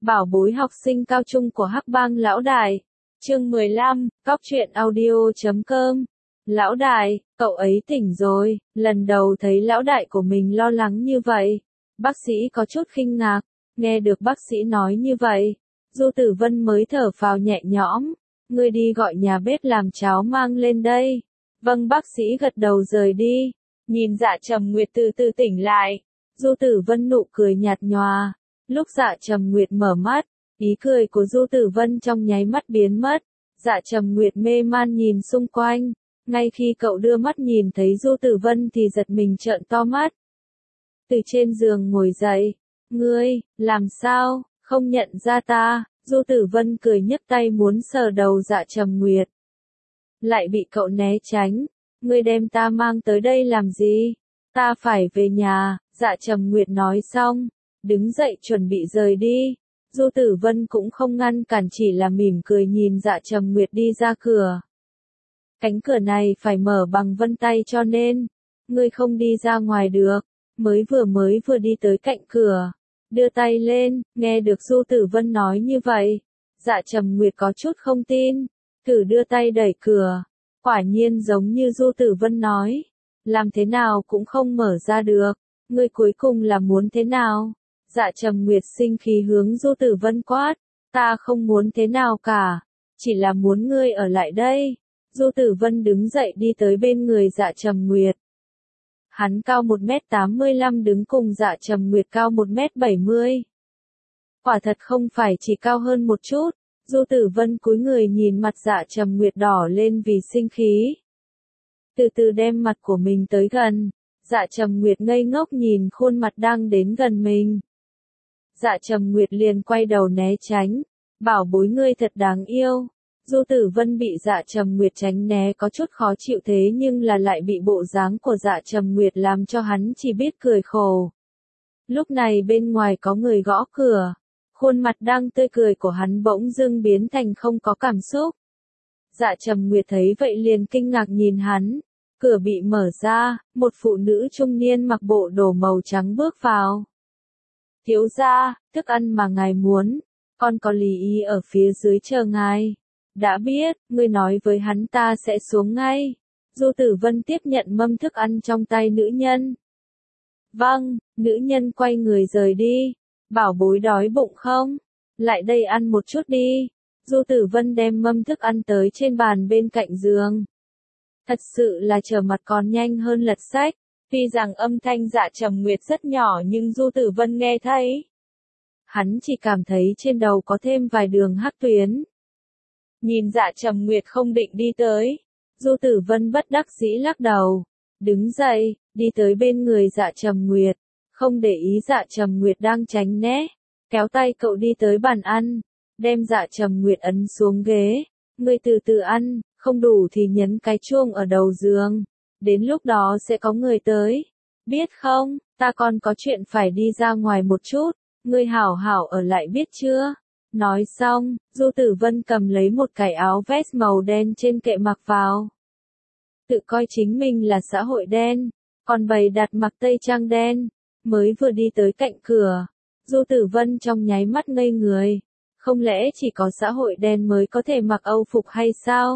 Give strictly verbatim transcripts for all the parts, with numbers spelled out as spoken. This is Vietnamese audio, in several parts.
Bảo bối học sinh cao trung của Hắc Bang Lão Đại. Chương mười lăm, cóc truyện audio chấm com. Lão Đại, cậu ấy tỉnh rồi. Lần đầu thấy lão đại của mình lo lắng như vậy. Bác sĩ có chút kinh ngạc. Nghe được bác sĩ nói như vậy, Du Tử Vân mới thở phào nhẹ nhõm. Ngươi đi gọi nhà bếp làm cháo mang lên đây. Vâng, bác sĩ gật đầu rời đi. Nhìn Dạ Trầm Nguyệt từ từ tỉnh lại, Du Tử Vân nụ cười nhạt nhòa. Lúc Dạ Trầm Nguyệt mở mắt, ý cười của Du Tử Vân trong nháy mắt biến mất. Dạ Trầm Nguyệt mê man nhìn xung quanh. Ngay khi cậu đưa mắt nhìn thấy Du Tử Vân thì giật mình trợn to mắt. Từ trên giường ngồi dậy. Ngươi, làm sao, không nhận ra ta? Du Tử Vân cười nhấc tay muốn sờ đầu Dạ Trầm Nguyệt. Lại bị cậu né tránh. Ngươi đem ta mang tới đây làm gì? Ta phải về nhà. Dạ Trầm Nguyệt nói xong, đứng dậy chuẩn bị rời đi. Du Tử Vân cũng không ngăn cản, chỉ là mỉm cười nhìn Dạ Trầm Nguyệt đi ra cửa. Cánh cửa này phải mở bằng vân tay cho nên, ngươi không đi ra ngoài được. Mới vừa mới vừa đi tới cạnh cửa, đưa tay lên, nghe được Du Tử Vân nói như vậy. Dạ Trầm Nguyệt có chút không tin, thử đưa tay đẩy cửa. Quả nhiên giống như Du Tử Vân nói, làm thế nào cũng không mở ra được. Ngươi cuối cùng là muốn thế nào? Dạ Trầm Nguyệt sinh khí hướng Du Tử Vân quát. Ta không muốn thế nào cả, chỉ là muốn ngươi ở lại đây. Du Tử Vân đứng dậy đi tới bên người Dạ Trầm Nguyệt. Hắn cao một mét tám mươi lăm, đứng cùng Dạ Trầm Nguyệt cao một mét bảy mươi. Quả thật không phải chỉ cao hơn một chút. Du Tử Vân cúi người nhìn mặt Dạ Trầm Nguyệt đỏ lên vì sinh khí. Từ từ đem mặt của mình tới gần. Dạ Trầm Nguyệt ngây ngốc nhìn khuôn mặt đang đến gần mình. Dạ Trầm Nguyệt liền quay đầu né tránh. Bảo bối ngươi thật đáng yêu. Du Tử Vân bị Dạ Trầm Nguyệt tránh né có chút khó chịu, thế nhưng là lại bị bộ dáng của Dạ Trầm Nguyệt làm cho hắn chỉ biết cười khổ. Lúc này bên ngoài có người gõ cửa. Khuôn mặt đang tươi cười của hắn bỗng dưng biến thành không có cảm xúc. Dạ Trầm Nguyệt thấy vậy liền kinh ngạc nhìn hắn. Cửa bị mở ra, một phụ nữ trung niên mặc bộ đồ màu trắng bước vào. Thiếu gia, thức ăn mà ngài muốn, con có Lý Y ở phía dưới chờ ngài. Đã biết, ngươi nói với hắn ta sẽ xuống ngay. Du Tử Vân tiếp nhận mâm thức ăn trong tay nữ nhân. Vâng, nữ nhân quay người rời đi. Bảo bối đói bụng không? Lại đây ăn một chút đi. Du Tử Vân đem mâm thức ăn tới trên bàn bên cạnh giường. Thật sự là trở mặt còn nhanh hơn lật sách. Tuy rằng âm thanh Dạ Trầm Nguyệt rất nhỏ nhưng Du Tử Vân nghe thấy. Hắn chỉ cảm thấy trên đầu có thêm vài đường hắc tuyến. Nhìn Dạ Trầm Nguyệt không định đi tới, Du Tử Vân bất đắc dĩ lắc đầu. Đứng dậy, đi tới bên người Dạ Trầm Nguyệt. Không để ý Dạ Trầm Nguyệt đang tránh né. Kéo tay cậu đi tới bàn ăn. Đem Dạ Trầm Nguyệt ấn xuống ghế. Ngươi từ từ ăn, không đủ thì nhấn cái chuông ở đầu giường. Đến lúc đó sẽ có người tới. Biết không, ta còn có chuyện phải đi ra ngoài một chút. Ngươi hảo hảo ở lại biết chưa? Nói xong, Du Tử Vân cầm lấy một cái áo vest màu đen trên kệ mặc vào. Tự coi chính mình là xã hội đen, còn bày đặt mặc tây trang đen. Mới vừa đi tới cạnh cửa, Du Tử Vân trong nháy mắt ngây người. Không lẽ chỉ có xã hội đen mới có thể mặc Âu phục hay sao?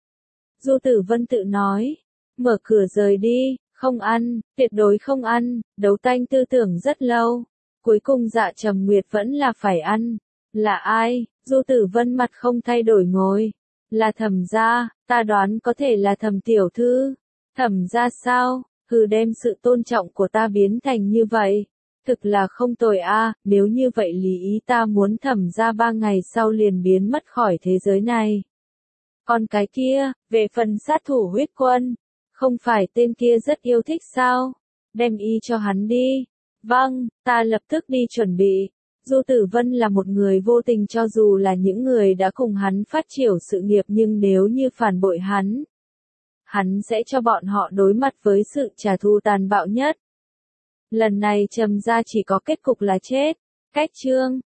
Du Tử Vân tự nói. Mở cửa rời đi, không ăn, tuyệt đối không ăn. Đấu tranh tư tưởng rất lâu. Cuối cùng Dạ Trầm Nguyệt vẫn là phải ăn. Là ai? Du Tử Vân mặt không thay đổi ngồi. Là Thẩm gia, ta đoán có thể là Thẩm tiểu thư. Thẩm gia sao? Hừ, đem sự tôn trọng của ta biến thành như vậy. Thực là không tồi a. Nếu như vậy Lý ý ta muốn Thẩm gia ba ngày sau liền biến mất khỏi thế giới này. Còn cái kia, về phần sát thủ huyết quân, không phải tên kia rất yêu thích sao? Đem y cho hắn đi. Vâng, ta lập tức đi chuẩn bị. Du Tử Vân là một người vô tình, cho dù là những người đã cùng hắn phát triển sự nghiệp, nhưng nếu như phản bội hắn, hắn sẽ cho bọn họ đối mặt với sự trả thù tàn bạo nhất. Lần này Trầm gia chỉ có kết cục là chết. Cách chương